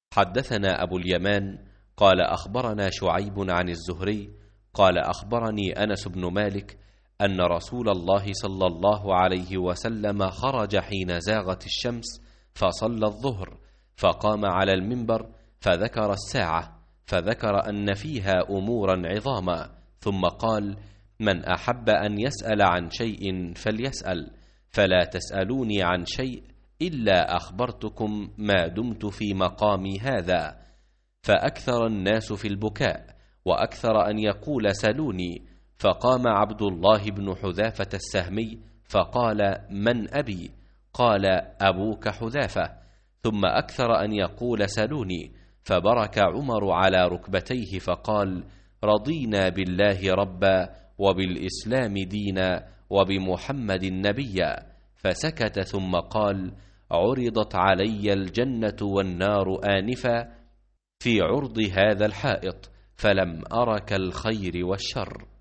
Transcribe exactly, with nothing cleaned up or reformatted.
حدثنا أبو اليمان قال أخبرنا شعيب عن الزهري قال أخبرني أنس بن مالك أن رسول الله صلى الله عليه وسلم خرج حين زاغت الشمس فصلى الظهر، فقام على المنبر فذكر الساعة، فذكر أن فيها أمورا عظاما، ثم قال: من أحب أن يسأل عن شيء فليسأل، فلا تسألوني عن شيء إلا أخبرتكم ما دمت في مقامي هذا. فأكثر الناس في البكاء، وأكثر أن يقول: سلوني. فقام عبد الله بن حذافة السهمي فقال: من أبي؟ قال: أبوك حذافة. ثم أكثر أن يقول: سلوني. فبرك عمر على ركبتيه فقال: رضينا بالله ربا وبالإسلام دينا وبمحمد نبيا. فسكت ثم قال: عرضت علي الجنة والنار آنفا في عرض هذا الحائط، فلم أر كالخير والشر.